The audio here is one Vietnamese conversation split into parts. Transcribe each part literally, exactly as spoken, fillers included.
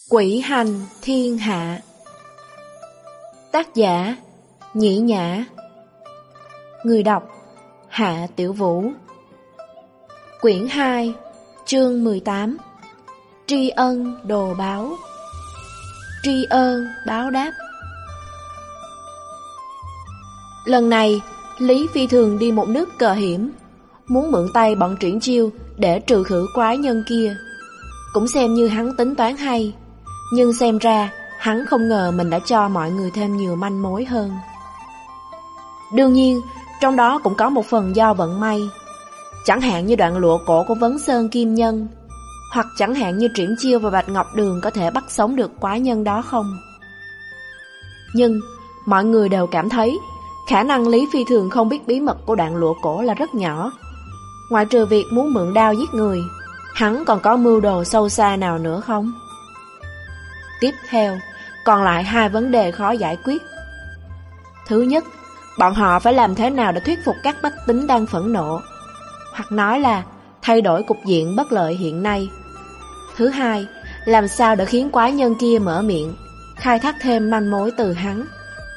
Quỷ hành thiên hạ. Tác giả Nhĩ Nhã. Người đọc Hạ Tiểu Vũ. Quyển hai, chương mười tám. Tri ân đồ báo. Tri ân báo đáp. Lần này, Lý Phi Thường đi một nước cờ hiểm, muốn mượn tay bọn Triển Chiêu để trừ khử quái nhân kia. Cũng xem như hắn tính toán hay, nhưng xem ra hắn không ngờ mình đã cho mọi người thêm nhiều manh mối hơn. Đương nhiên, trong đó cũng có một phần do vận may. Chẳng hạn như đoạn lụa cổ của Vấn Sơn Kim Nhân, hoặc chẳng hạn như Triển Chiêu và Bạch Ngọc Đường có thể bắt sống được quái nhân đó không. Nhưng mọi người đều cảm thấy khả năng Lý Phi Thường không biết bí mật của đoạn lụa cổ là rất nhỏ. Ngoại trừ việc muốn mượn đao giết người, hắn còn có mưu đồ sâu xa nào nữa không? Tiếp theo, còn lại hai vấn đề khó giải quyết. Thứ nhất, bọn họ phải làm thế nào để thuyết phục các bách tính đang phẫn nộ, hoặc nói là thay đổi cục diện bất lợi hiện nay. Thứ hai, làm sao để khiến quái nhân kia mở miệng, khai thác thêm manh mối từ hắn.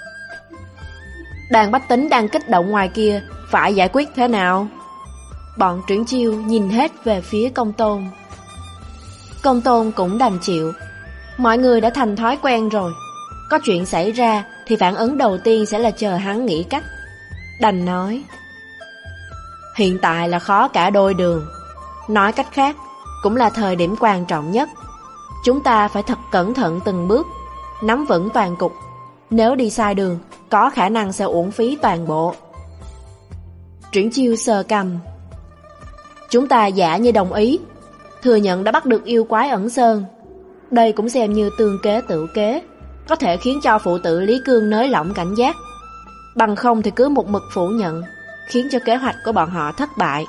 Đàn bách tính đang kích động ngoài kia phải giải quyết thế nào? Bọn Triển Chiêu nhìn hết về phía Công Tôn. Công Tôn cũng đành chịu. Mọi người đã thành thói quen rồi. Có chuyện xảy ra thì phản ứng đầu tiên sẽ là chờ hắn nghĩ cách. Đành nói: hiện tại là khó cả đôi đường. Nói cách khác, cũng là thời điểm quan trọng nhất. Chúng ta phải thật cẩn thận từng bước, nắm vững toàn cục. Nếu đi sai đường, có khả năng sẽ uổng phí toàn bộ. Triển Chiêu sờ cằm. Chúng ta giả như đồng ý, thừa nhận đã bắt được yêu quái ẩn sơn. Đây cũng xem như tương kế tự kế, có thể khiến cho phụ tử Lý Cương nới lỏng cảnh giác. Bằng không thì cứ một mực phủ nhận, khiến cho kế hoạch của bọn họ thất bại.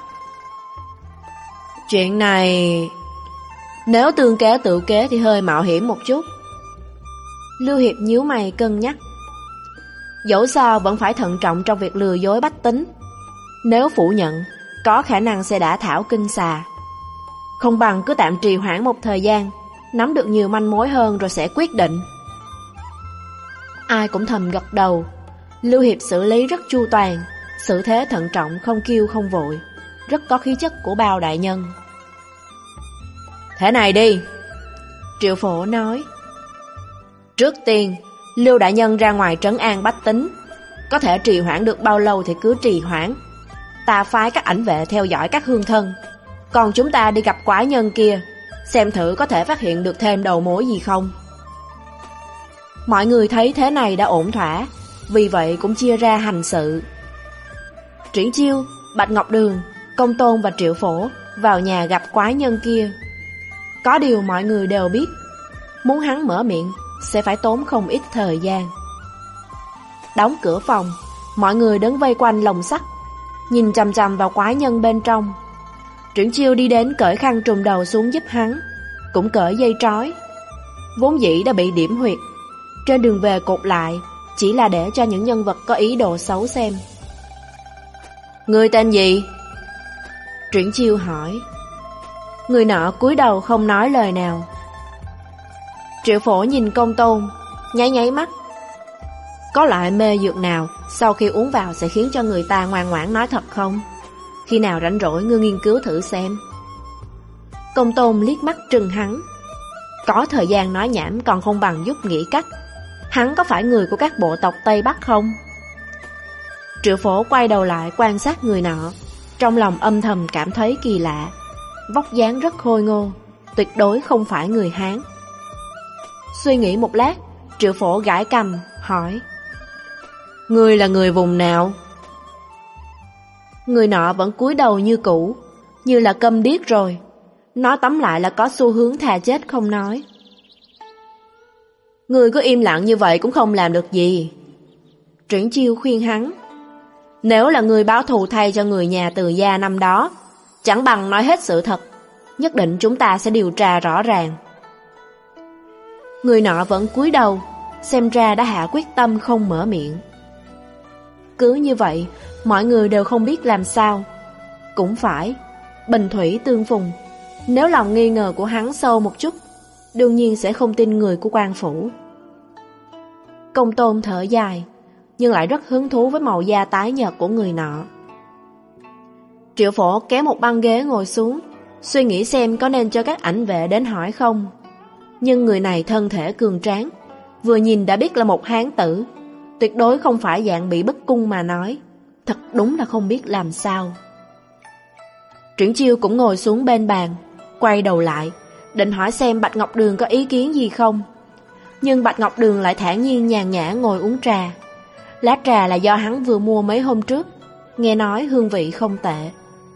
Chuyện này, nếu tương kế tự kế thì hơi mạo hiểm một chút. Lưu Hiệp nhíu mày cân nhắc. Dẫu sao vẫn phải thận trọng trong việc lừa dối bách tính. Nếu phủ nhận, có khả năng sẽ đả thảo kinh xà. Không bằng cứ tạm trì hoãn một thời gian, nắm được nhiều manh mối hơn rồi sẽ quyết định. Ai cũng thầm gật đầu. Lưu Hiệp xử lý rất chu toàn, xử thế thận trọng, không kiêu không vội, rất có khí chất của Bao đại nhân. Thế này đi, Triệu Phổ nói. Trước tiên, Lưu đại nhân ra ngoài trấn an bách tính. Có thể trì hoãn được bao lâu thì cứ trì hoãn. Ta phái các ảnh vệ theo dõi các hương thân. Còn chúng ta đi gặp quái nhân kia, xem thử có thể phát hiện được thêm đầu mối gì không. Mọi người thấy thế này đã ổn thỏa, vì vậy cũng chia ra hành sự. Triển Chiêu, Bạch Ngọc Đường, Công Tôn và Triệu Phổ vào nhà gặp quái nhân kia. Có điều mọi người đều biết, muốn hắn mở miệng sẽ phải tốn không ít thời gian. Đóng cửa phòng, mọi người đứng vây quanh lồng sắt, nhìn chằm chằm vào quái nhân bên trong. Triển Chiêu đi đến cởi khăn trùm đầu xuống giúp hắn, cũng cởi dây trói. Vốn dĩ đã bị điểm huyệt, trên đường về cột lại, chỉ là để cho những nhân vật có ý đồ xấu xem. Người tên gì? Triển Chiêu hỏi. Người nọ cúi đầu không nói lời nào. Triệu Phổ nhìn Công Tôn, nháy nháy mắt. Có loại mê dược nào sau khi uống vào sẽ khiến cho người ta ngoan ngoãn nói thật không? Khi nào rảnh rỗi ngươi nghiên cứu thử xem. Công Tôn liếc mắt trừng hắn. Có thời gian nói nhảm còn không bằng giúp nghĩ cách. Hắn có phải người của các bộ tộc Tây Bắc không? Triệu Phổ quay đầu lại quan sát người nọ, trong lòng âm thầm cảm thấy kỳ lạ. Vóc dáng rất khôi ngô, tuyệt đối không phải người Hán. Suy nghĩ một lát, Triệu Phổ gãi cằm, hỏi. Ngươi là người vùng nào? Người nọ vẫn cúi đầu như cũ, như là câm điếc rồi. Nói tóm lại là có xu hướng thà chết không nói. Ngươi cứ im lặng như vậy cũng không làm được gì. Triển Chiêu khuyên hắn. Nếu là người báo thù thay cho người nhà Từ gia năm đó, chẳng bằng nói hết sự thật. Nhất định chúng ta sẽ điều tra rõ ràng. Người nọ vẫn cúi đầu, xem ra đã hạ quyết tâm không mở miệng. Cứ như vậy, mọi người đều không biết làm sao. Cũng phải, bình thủy tương phùng. Nếu lòng nghi ngờ của hắn sâu một chút, đương nhiên sẽ không tin người của quan phủ. Công Tôn thở dài, nhưng lại rất hứng thú với màu da tái nhợt của người nọ. Triệu Phổ kéo một băng ghế ngồi xuống, suy nghĩ xem có nên cho các ảnh vệ đến hỏi không. Nhưng người này thân thể cường tráng, vừa nhìn đã biết là một hán tử, tuyệt đối không phải dạng bị bức cung mà nói. Thật đúng là không biết làm sao. Triển Chiêu cũng ngồi xuống bên bàn, quay đầu lại, định hỏi xem Bạch Ngọc Đường có ý kiến gì không. Nhưng Bạch Ngọc Đường lại thản nhiên nhàn nhã ngồi uống trà. Lá trà là do hắn vừa mua mấy hôm trước, nghe nói hương vị không tệ.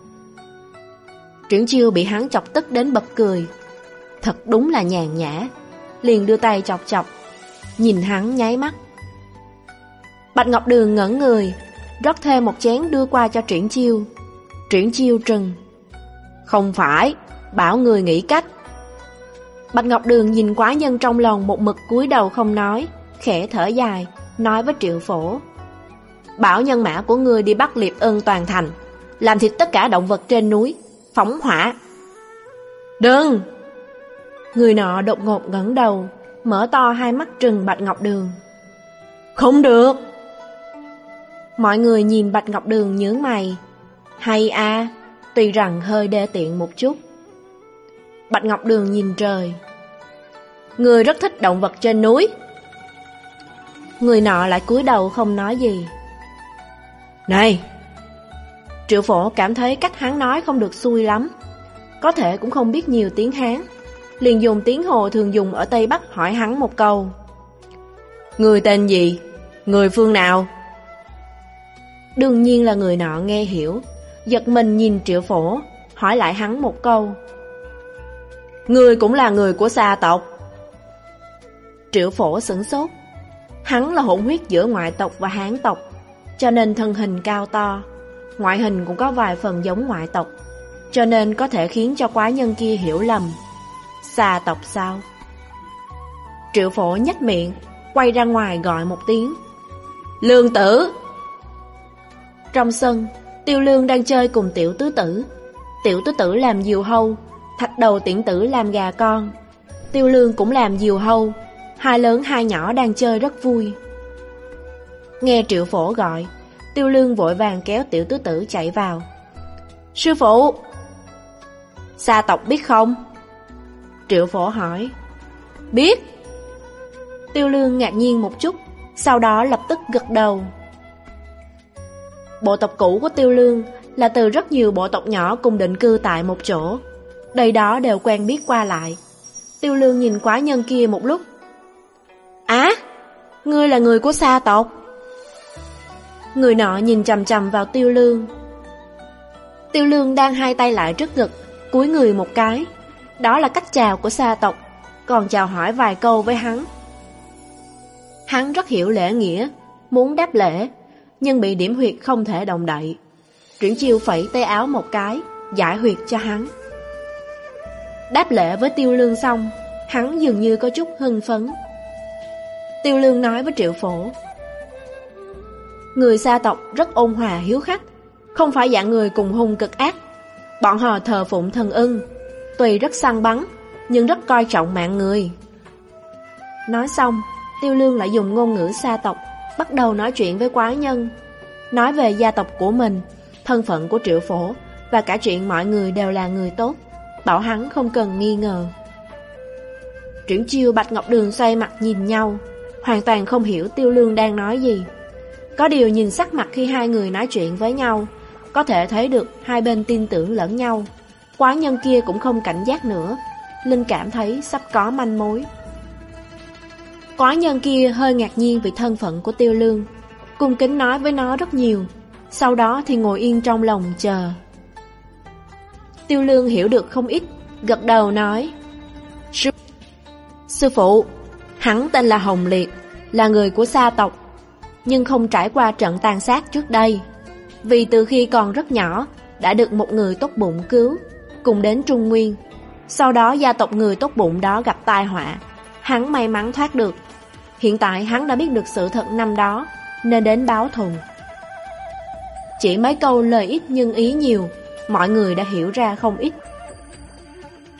Triển Chiêu bị hắn chọc tức đến bật cười. Thật đúng là nhàn nhã, liền đưa tay chọc chọc, nhìn hắn nháy mắt. Bạch Ngọc Đường ngẩn người, rót thêm một chén đưa qua cho Triển Chiêu. Triển Chiêu trừng: không phải, bảo người nghĩ cách. Bạch Ngọc Đường nhìn quái nhân trong lòng một mực cúi đầu không nói, khẽ thở dài, nói với Triệu Phổ: bảo nhân mã của ngươi đi bắt Liệp Ưng toàn thành, làm thịt tất cả động vật trên núi, phóng hỏa. Đừng! Người nọ đột ngột ngẩng đầu, mở to hai mắt trừng Bạch Ngọc Đường. Không được! Mọi người nhìn Bạch Ngọc Đường nhướng mày. Hay a, tuy rằng hơi đê tiện một chút. Bạch Ngọc Đường nhìn trời. Người rất thích động vật trên núi. Người nọ lại cúi đầu không nói gì. Này! Triệu Phổ cảm thấy cách hắn nói không được xuôi lắm, có thể cũng không biết nhiều tiếng Hán, liền dùng tiếng Hồ thường dùng ở Tây Bắc hỏi hắn một câu. Người tên gì? Người phương nào? Đương nhiên là người nọ nghe hiểu, giật mình nhìn Triệu Phổ, hỏi lại hắn một câu. Người cũng là người của Sa tộc? Triệu Phổ sửng sốt. Hắn là hỗn huyết giữa ngoại tộc và Hán tộc, cho nên thân hình cao to, ngoại hình cũng có vài phần giống ngoại tộc, cho nên có thể khiến cho quái nhân kia hiểu lầm. Sa tộc sao? Triệu Phổ nhếch miệng, quay ra ngoài gọi một tiếng. Lương Tử! Trong sân, Tiêu Lương đang chơi cùng Tiểu Tứ Tử. Tiểu Tứ Tử làm diều hâu, Thạch Đầu Tiễn Tử làm gà con. Tiêu Lương cũng làm diều hâu, hai lớn hai nhỏ đang chơi rất vui. Nghe Triệu Phổ gọi, Tiêu Lương vội vàng kéo Tiểu Tứ Tử chạy vào. Sư phụ! Sa tộc biết không? Triệu Phổ hỏi. Biết! Tiêu Lương ngạc nhiên một chút, sau đó lập tức gật đầu. Bộ tộc cũ của Tiêu Lương là từ rất nhiều bộ tộc nhỏ cùng định cư tại một chỗ, đây đó đều quen biết qua lại. Tiêu Lương nhìn quái nhân kia một lúc. Á, à, ngươi là người của Sa tộc? Người nọ nhìn chằm chằm vào Tiêu Lương. Tiêu Lương đang hai tay lại trước ngực, cúi người một cái. Đó là cách chào của Sa tộc, còn chào hỏi vài câu với hắn. Hắn rất hiểu lễ nghĩa, muốn đáp lễ, nhưng bị điểm huyệt không thể động đậy. Triển Chiêu phẩy tay áo một cái, giải huyệt cho hắn. Đáp lễ với Tiêu Lương xong, hắn dường như có chút hưng phấn. Tiêu Lương nói với Triệu Phổ. Người Sa tộc rất ôn hòa hiếu khách, không phải dạng người cùng hung cực ác. Bọn họ thờ phụng thần ưng, tuy rất săn bắn, nhưng rất coi trọng mạng người. Nói xong, Tiêu Lương lại dùng ngôn ngữ Sa tộc bắt đầu nói chuyện với quái nhân, nói về gia tộc của mình, thân phận của Triệu Phổ, và cả chuyện mọi người đều là người tốt, bảo hắn không cần nghi ngờ. Triển Chiêu Bạch Ngọc Đường xoay mặt nhìn nhau, hoàn toàn không hiểu Tiêu Lương đang nói gì. Có điều nhìn sắc mặt khi hai người nói chuyện với nhau, có thể thấy được hai bên tin tưởng lẫn nhau. Quái nhân kia cũng không cảnh giác nữa, Linh cảm thấy sắp có manh mối. Quái nhân kia hơi ngạc nhiên vì thân phận của Tiêu Lương, cung kính nói với nó rất nhiều, sau đó thì ngồi yên trong lòng chờ. Tiêu Lương hiểu được không ít, gật đầu nói. Sư, Sư phụ, hắn tên là Hồng Liệt, là người của Sa tộc, nhưng không trải qua trận tàn sát trước đây. Vì từ khi còn rất nhỏ, đã được một người tốt bụng cứu, cùng đến Trung Nguyên. Sau đó gia tộc người tốt bụng đó gặp tai họa, hắn may mắn thoát được. Hiện tại hắn đã biết được sự thật năm đó, nên đến báo thù. Chỉ mấy câu lời ít nhưng ý nhiều, mọi người đã hiểu ra không ít.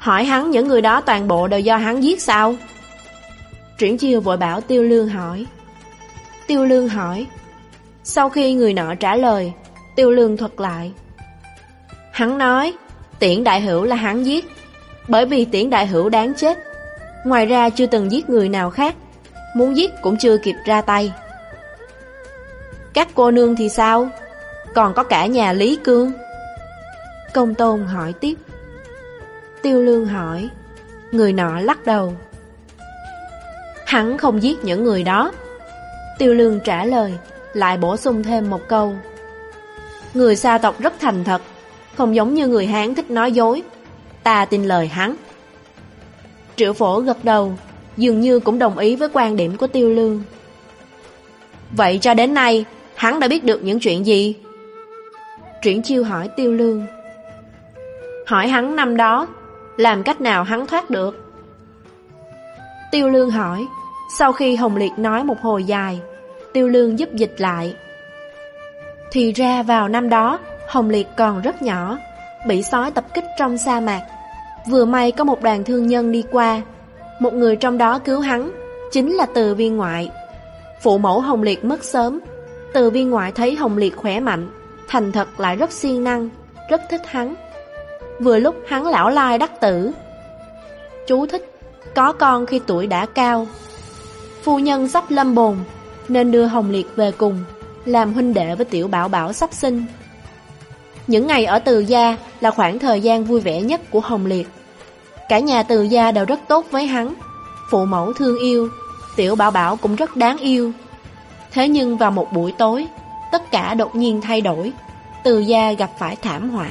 Hỏi hắn những người đó toàn bộ đều do hắn giết sao? Triển Chiêu vội bảo Tiêu Lương hỏi. Tiêu Lương hỏi. Sau khi người nọ trả lời, Tiêu Lương thuật lại. Hắn nói Tiễn Đại Hữu là hắn giết, bởi vì Tiễn Đại Hữu đáng chết. Ngoài ra chưa từng giết người nào khác, muốn giết cũng chưa kịp ra tay. Các cô nương thì sao? Còn có cả nhà Lý Cương. Công Tôn hỏi tiếp. Tiêu Lương hỏi. Người nọ lắc đầu. Hắn không giết những người đó. Tiêu Lương trả lời, lại bổ sung thêm một câu. Người Sa tộc rất thành thật, không giống như người Hán thích nói dối. Ta tin lời hắn. Triệu Phổ gật đầu, dường như cũng đồng ý với quan điểm của Tiêu Lương. Vậy cho đến nay, hắn đã biết được những chuyện gì? Triển Chiêu hỏi Tiêu Lương. Hỏi hắn năm đó, làm cách nào hắn thoát được? Tiêu Lương hỏi. Sau khi Hồng Liệt nói một hồi dài, Tiêu Lương giúp dịch lại. Thì ra vào năm đó, Hồng Liệt còn rất nhỏ, bị sói tập kích trong sa mạc. Vừa may có một đoàn thương nhân đi qua, một người trong đó cứu hắn, chính là Từ Viên Ngoại. Phụ mẫu Hồng Liệt mất sớm. Từ Viên Ngoại thấy Hồng Liệt khỏe mạnh, thành thật lại rất siêng năng, rất thích hắn. Vừa lúc hắn lão lai đắc tử. Chú thích: có con khi tuổi đã cao. Phu nhân sắp lâm bồn, nên đưa Hồng Liệt về cùng, làm huynh đệ với Tiểu Bảo Bảo sắp sinh. Những ngày ở Từ gia là khoảng thời gian vui vẻ nhất của Hồng Liệt. Cả nhà Từ gia đều rất tốt với hắn, phụ mẫu thương yêu, Tiểu Bảo Bảo cũng rất đáng yêu. Thế nhưng vào một buổi tối, tất cả đột nhiên thay đổi. Từ gia gặp phải thảm họa.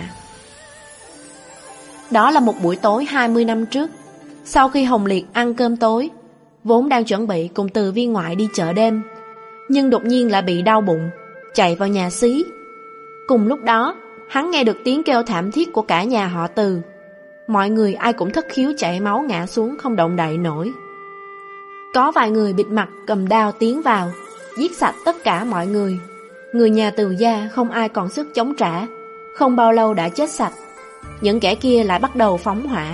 Đó là một buổi tối hai mươi năm trước. Sau khi Hồng Liệt ăn cơm tối, vốn đang chuẩn bị cùng Từ Viên Ngoại đi chợ đêm, nhưng đột nhiên lại bị đau bụng, chạy vào nhà xí. Cùng lúc đó, hắn nghe được tiếng kêu thảm thiết của cả nhà họ Từ. Mọi người ai cũng thất khiếu chảy máu ngã xuống không động đậy nổi. Có vài người bịt mặt cầm đao tiến vào, giết sạch tất cả mọi người. Người nhà Từ gia không ai còn sức chống trả, không bao lâu đã chết sạch. Những kẻ kia lại bắt đầu phóng hỏa.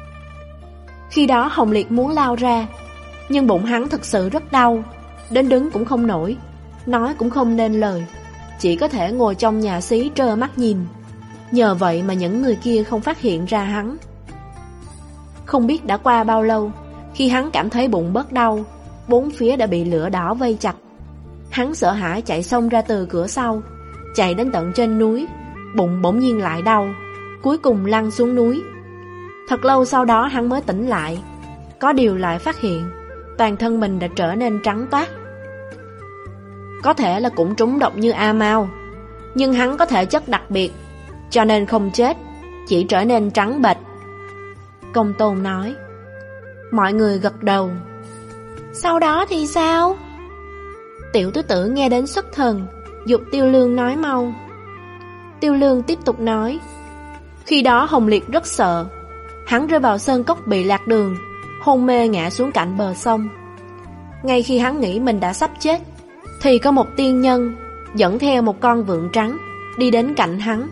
Khi đó Hồng Liệt muốn lao ra, nhưng bụng hắn thực sự rất đau, đến đứng cũng không nổi, nói cũng không nên lời, chỉ có thể ngồi trong nhà xí trơ mắt nhìn. Nhờ vậy mà những người kia không phát hiện ra hắn. Không biết đã qua bao lâu, khi hắn cảm thấy bụng bớt đau, bốn phía đã bị lửa đỏ vây chặt. Hắn sợ hãi chạy xông ra từ cửa sau, chạy đến tận trên núi. Bụng bỗng nhiên lại đau, cuối cùng lăn xuống núi. Thật lâu sau đó hắn mới tỉnh lại. Có điều lại phát hiện toàn thân mình đã trở nên trắng toát. Có thể là cũng trúng độc như A Mao, nhưng hắn có thể chất đặc biệt, cho nên không chết, chỉ trở nên trắng bệch. Công Tôn nói. Mọi người gật đầu. Sau đó thì sao? Tiểu tứ tử nghe đến xuất thần, giục Tiêu Lương nói mau. Tiêu Lương tiếp tục nói. Khi đó Hồng Liệt rất sợ. Hắn rơi vào sơn cốc bị lạc đường, hôn mê ngã xuống cạnh bờ sông. Ngay khi hắn nghĩ mình đã sắp chết, thì có một tiên nhân dẫn theo một con vượn trắng đi đến cạnh hắn.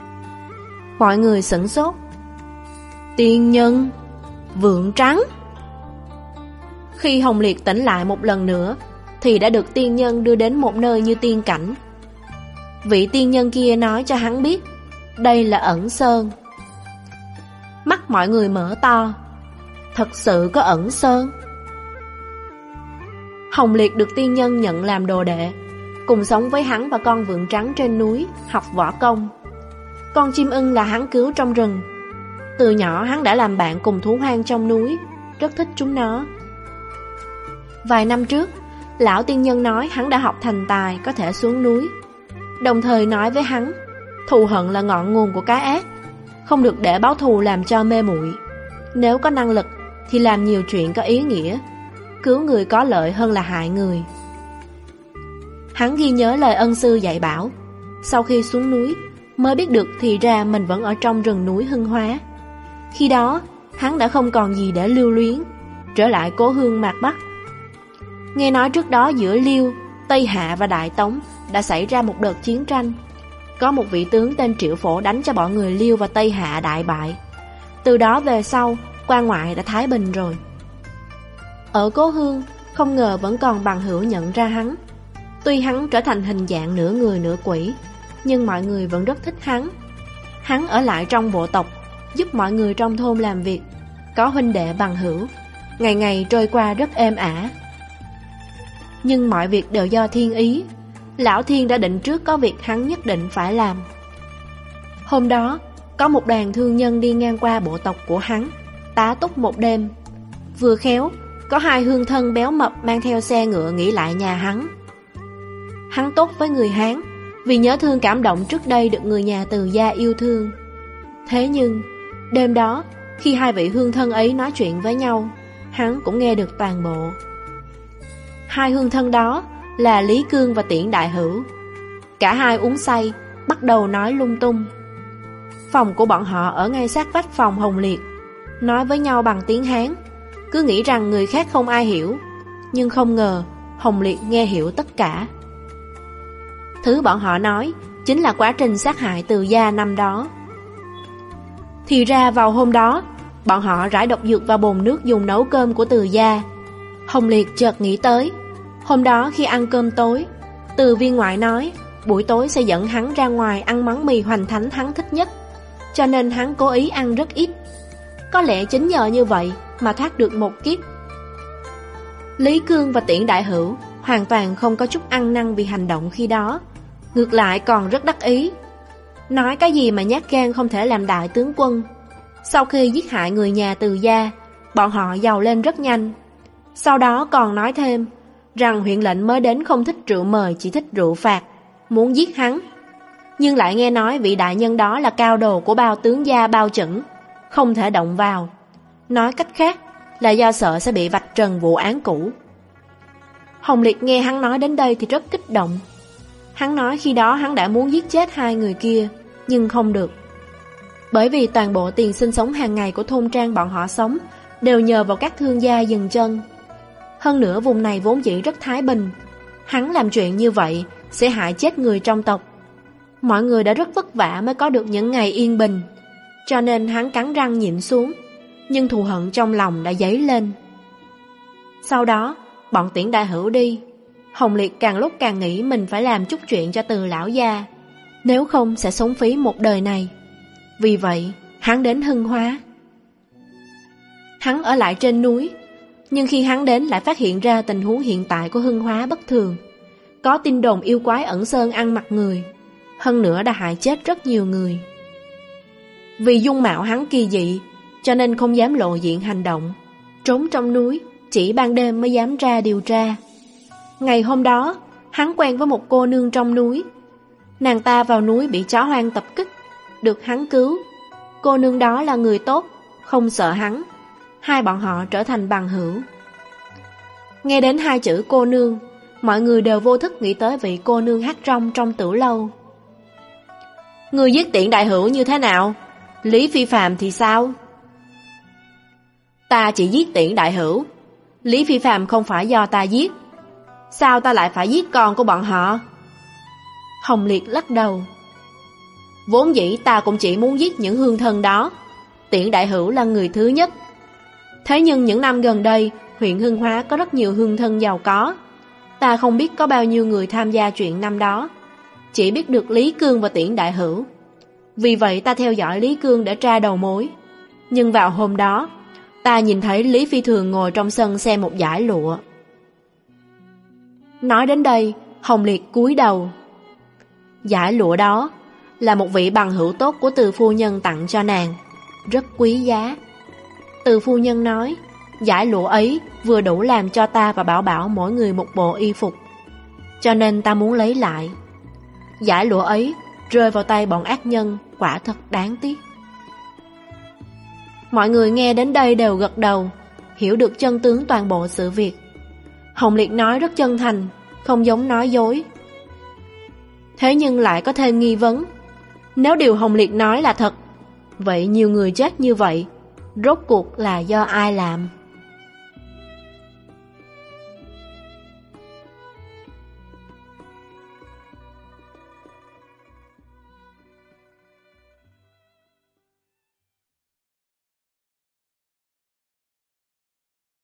Mọi người sửng sốt. Tiên nhân? Vượn trắng? Khi Hồng Liệt tỉnh lại một lần nữa, thì đã được tiên nhân đưa đến một nơi như tiên cảnh. Vị tiên nhân kia nói cho hắn biết đây là Ẩn Sơn. Mắt mọi người mở to. Thật sự có Ẩn Sơn? Hồng Liệt được tiên nhân nhận làm đồ đệ, cùng sống với hắn và con vượn trắng trên núi, học võ công. Con chim ưng là hắn cứu trong rừng. Từ nhỏ hắn đã làm bạn cùng thú hoang trong núi, rất thích chúng nó. Vài năm trước, lão tiên nhân nói hắn đã học thành tài, có thể xuống núi. Đồng thời nói với hắn, thù hận là ngọn nguồn của cái ác, không được để báo thù làm cho mê muội. Nếu có năng lực thì làm nhiều chuyện có ý nghĩa, cứu người có lợi hơn là hại người. Hắn ghi nhớ lời ân sư dạy bảo. Sau khi xuống núi, mới biết được thì ra mình vẫn ở trong rừng núi Hưng Hóa. Khi đó, hắn đã không còn gì để lưu luyến, trở lại cố hương Mạc Bắc. Nghe nói trước đó giữa Liêu, Tây Hạ và Đại Tống đã xảy ra một đợt chiến tranh. Có một vị tướng tên Triệu Phổ đánh cho bọn người Liêu và Tây Hạ đại bại. Từ đó về sau, quan ngoại đã thái bình rồi. Ở cố hương, không ngờ vẫn còn bằng hữu nhận ra hắn. Tuy hắn trở thành hình dạng nửa người nửa quỷ, nhưng mọi người vẫn rất thích hắn. Hắn ở lại trong bộ tộc, giúp mọi người trong thôn làm việc, có huynh đệ bằng hữu, ngày ngày trôi qua rất êm ả. Nhưng mọi việc đều do thiên ý. Lão Thiên đã định trước có việc hắn nhất định phải làm. Hôm đó, có một đoàn thương nhân đi ngang qua bộ tộc của hắn, tá túc một đêm. Vừa khéo, có hai hương thân béo mập mang theo xe ngựa nghỉ lại nhà hắn. Hắn tốt với người Hán, vì nhớ thương cảm động trước đây được người nhà Từ gia yêu thương. Thế nhưng, đêm đó, khi hai vị hương thân ấy nói chuyện với nhau, hắn cũng nghe được toàn bộ. Hai hương thân đó là Lý Cương và Tiễn Đại Hữu. Cả hai uống say, bắt đầu nói lung tung. Phòng của bọn họ ở ngay sát vách phòng Hồng Liệt, nói với nhau bằng tiếng Hán, cứ nghĩ rằng người khác không ai hiểu. Nhưng không ngờ Hồng Liệt nghe hiểu tất cả. Thứ bọn họ nói chính là quá trình sát hại Từ gia năm đó. Thì ra vào hôm đó, bọn họ rải độc dược vào bồn nước dùng nấu cơm của Từ gia. Hồng Liệt chợt nghĩ tới, hôm đó khi ăn cơm tối, Từ viên ngoại nói buổi tối sẽ dẫn hắn ra ngoài ăn món mì hoành thánh hắn thích nhất, cho nên hắn cố ý ăn rất ít. Có lẽ chính nhờ như vậy mà thoát được một kiếp. Lý Cương và Tiễn Đại Hữu hoàn toàn không có chút ăn năn vì hành động khi đó, ngược lại còn rất đắc ý. Nói cái gì mà nhát gan không thể làm đại tướng quân. Sau khi giết hại người nhà Từ gia, bọn họ giàu lên rất nhanh. Sau đó còn nói thêm rằng huyện lệnh mới đến không thích rượu mời, chỉ thích rượu phạt, muốn giết hắn. Nhưng lại nghe nói vị đại nhân đó là cao đồ của bao tướng gia Bao Chẩn, không thể động vào. Nói cách khác là do sợ sẽ bị vạch trần vụ án cũ. Hồng Liệt nghe hắn nói đến đây thì rất kích động. Hắn nói khi đó hắn đã muốn giết chết hai người kia, nhưng không được. Bởi vì toàn bộ tiền sinh sống hàng ngày của thôn trang bọn họ sống đều nhờ vào các thương gia dừng chân. Hơn nữa vùng này vốn dĩ rất thái bình. Hắn làm chuyện như vậy sẽ hại chết người trong tộc. Mọi người đã rất vất vả mới có được những ngày yên bình, cho nên hắn cắn răng nhịn xuống. Nhưng thù hận trong lòng đã dấy lên. Sau đó bọn Tiễn Đại Hữu đi, Hồng Liệt càng lúc càng nghĩ mình phải làm chút chuyện cho Từ lão gia, nếu không sẽ sống phí một đời này. Vì vậy hắn đến Hưng Hóa. Hắn ở lại trên núi, nhưng khi hắn đến lại phát hiện ra tình huống hiện tại của Hưng Hóa bất thường. Có tin đồn yêu quái ẩn sơn ăn mặt người, hơn nữa đã hại chết rất nhiều người. Vì dung mạo hắn kỳ dị, cho nên không dám lộ diện hành động, trốn trong núi, chỉ ban đêm mới dám ra điều tra. Ngày hôm đó, hắn quen với một cô nương trong núi. Nàng ta vào núi bị chó hoang tập kích, được hắn cứu. Cô nương đó là người tốt, không sợ hắn. Hai bọn họ trở thành bằng hữu. Nghe đến hai chữ cô nương, mọi người đều vô thức nghĩ tới vị cô nương hát rong trong Tử Lâu. Người giết Tiễn Đại Hữu như thế nào? Lý Phi Phàm thì sao? Ta chỉ giết Tiễn Đại Hữu, Lý Phi Phàm không phải do ta giết. Sao ta lại phải giết con của bọn họ? Hồng Liệt lắc đầu. Vốn dĩ ta cũng chỉ muốn giết những hương thân đó. Tiễn Đại Hữu là người thứ nhất. Thế nhưng những năm gần đây, huyện Hưng Hóa có rất nhiều hương thân giàu có. Ta không biết có bao nhiêu người tham gia chuyện năm đó, chỉ biết được Lý Cương và Tiễn Đại Hữu. Vì vậy ta theo dõi Lý Cương để tra đầu mối. Nhưng vào hôm đó, ta nhìn thấy Lý Phi Thường ngồi trong sân xem một dải lụa. Nói đến đây, Hồng Liệt cúi đầu. Dải lụa đó là một vị bằng hữu tốt của Từ phu nhân tặng cho nàng, rất quý giá. Từ phu nhân nói, dải lụa ấy vừa đủ làm cho ta và Bảo Bảo mỗi người một bộ y phục, cho nên ta muốn lấy lại. Dải lụa ấy rơi vào tay bọn ác nhân, quả thật đáng tiếc. Mọi người nghe đến đây đều gật đầu, hiểu được chân tướng toàn bộ sự việc. Hồng Liệt nói rất chân thành, không giống nói dối. Thế nhưng lại có thêm nghi vấn. Nếu điều Hồng Liệt nói là thật, vậy nhiều người chết như vậy, rốt cuộc là do ai làm?